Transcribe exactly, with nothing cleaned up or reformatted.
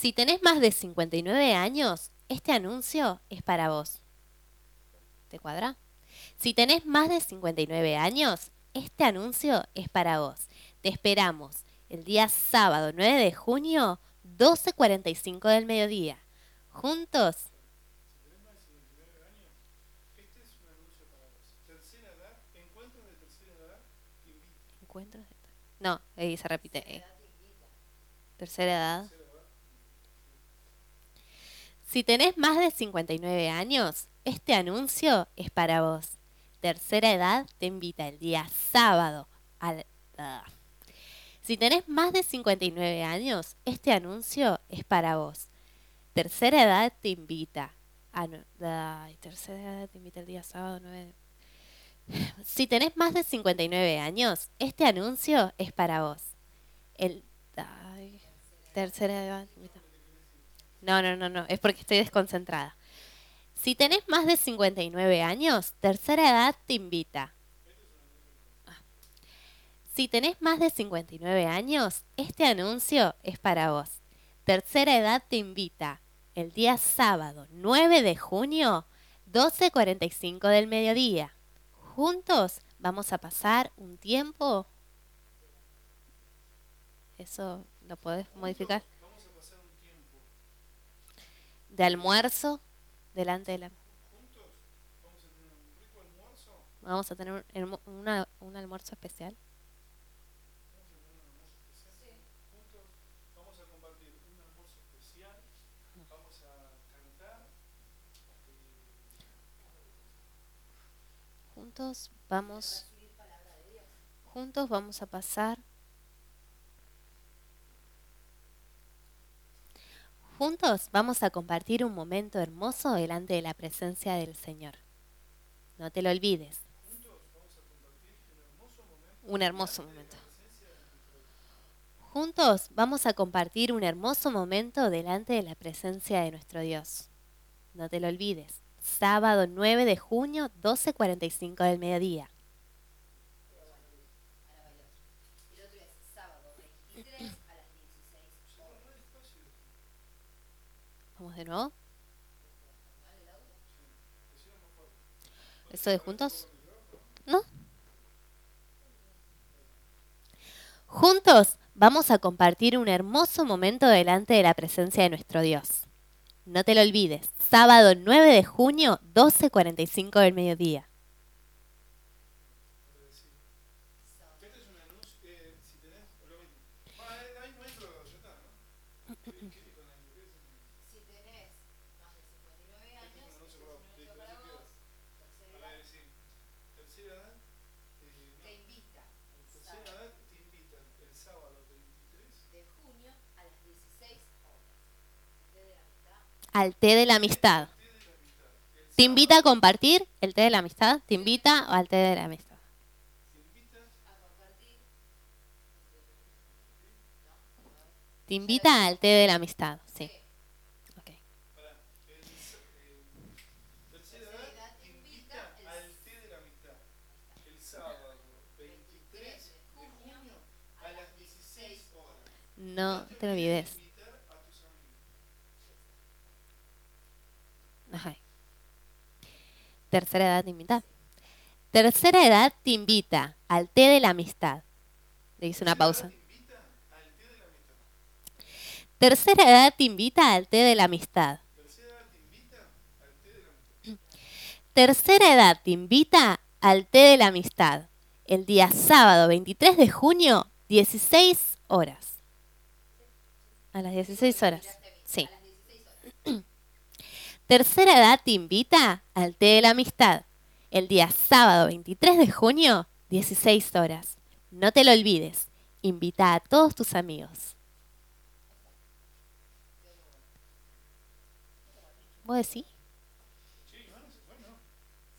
Si tenés más de cincuenta y nueve años, este anuncio es para vos. ¿Te cuadra? Si tenés más de cincuenta y nueve años, este anuncio es para vos. Te esperamos el día sábado nueve de junio, doce cuarenta y cinco del mediodía. Juntos. Si tenés más de cincuenta y nueve años, este es un anuncio para vos. Tercera edad, encuentros de tercera edad te invita. ¿Encuentros? No, ahí se repite. Eh. Tercera edad. Tercera edad. Si tenés más de cincuenta y nueve años, este anuncio es para vos. Tercera edad te invita el día sábado al... ah. Si tenés más de cincuenta y nueve años, este anuncio es para vos. Tercera edad te invita. Ah, no. Ay, tercera edad te invita el día sábado nueve. Si tenés más de cincuenta y nueve años, este anuncio es para vos. El... Ay, tercera edad te invita. No, no, no, no. Es porque estoy desconcentrada. Si tenés más de cincuenta y nueve años, tercera edad te invita. Si tenés más de cincuenta y nueve años, este anuncio es para vos. Tercera edad te invita el día sábado nueve de junio, doce cuarenta y cinco del mediodía. Juntos vamos a pasar un tiempo. ¿Eso lo podés modificar? Vamos a pasar un tiempo. De almuerzo delante de la... Juntos vamos a tener un rico almuerzo. Vamos a tener un, una, un almuerzo especial. Vamos a tener un almuerzo especial. Sí. Juntos vamos a compartir un almuerzo especial. Vamos a cantar. Juntos vamos... Juntos vamos a pasar... Juntos vamos a compartir un momento hermoso delante de la presencia del Señor. No te lo olvides. Juntos vamos a compartir un hermoso momento. Un hermoso momento. Juntos vamos a compartir un hermoso momento delante de la presencia de nuestro Dios. No te lo olvides. Sábado nueve de junio, doce cuarenta y cinco del mediodía. ¿Vamos de nuevo? ¿Eso de juntos? ¿No? Juntos vamos a compartir un hermoso momento delante de la presencia de nuestro Dios. No te lo olvides. Sábado nueve de junio, doce cuarenta y cinco del mediodía. Este es un anuncio. Eh, si tenés lo mismo. Ah, ahí no entro, ya está, ¿no? ¿Qué, qué dijo la gente? Si tenés más de cincuenta y nueve años, este es un anuncio para vos. Para Para vos. A ver, sí. Tercera edad. Eh, no. Te invita el Tercera sábado edad te invitan el sábado veintitrés de junio a las dieciséis horas. Té de la amistad. Al té de la amistad. té de la amistad. El ¿Te invita a sábado compartir el té de la amistad? ¿Te invita al té de la amistad? te invita A compartir. Te invita al té de la amistad, sí. Okay. para el, eh, tercera edad te invita al té de la amistad el sábado veintitrés de junio a las dieciséis horas. No te lo olvides. Invitar a tus amigos. Ajá. Tercera edad te invita. Tercera edad te invita al té de la amistad. Le hice una pausa. Te invita al té de la amistad. Tercera edad te invita al té de la amistad. Tercera edad te invita al té de la amistad. Tercera edad te invita al té de la amistad. El día sábado veintitrés de junio, dieciséis horas. A las dieciséis horas. Sí. Tercera edad te invita al té de la amistad. El día sábado veintitrés de junio, dieciséis horas. No te lo olvides. Invita a todos tus amigos. ¿Vos decís?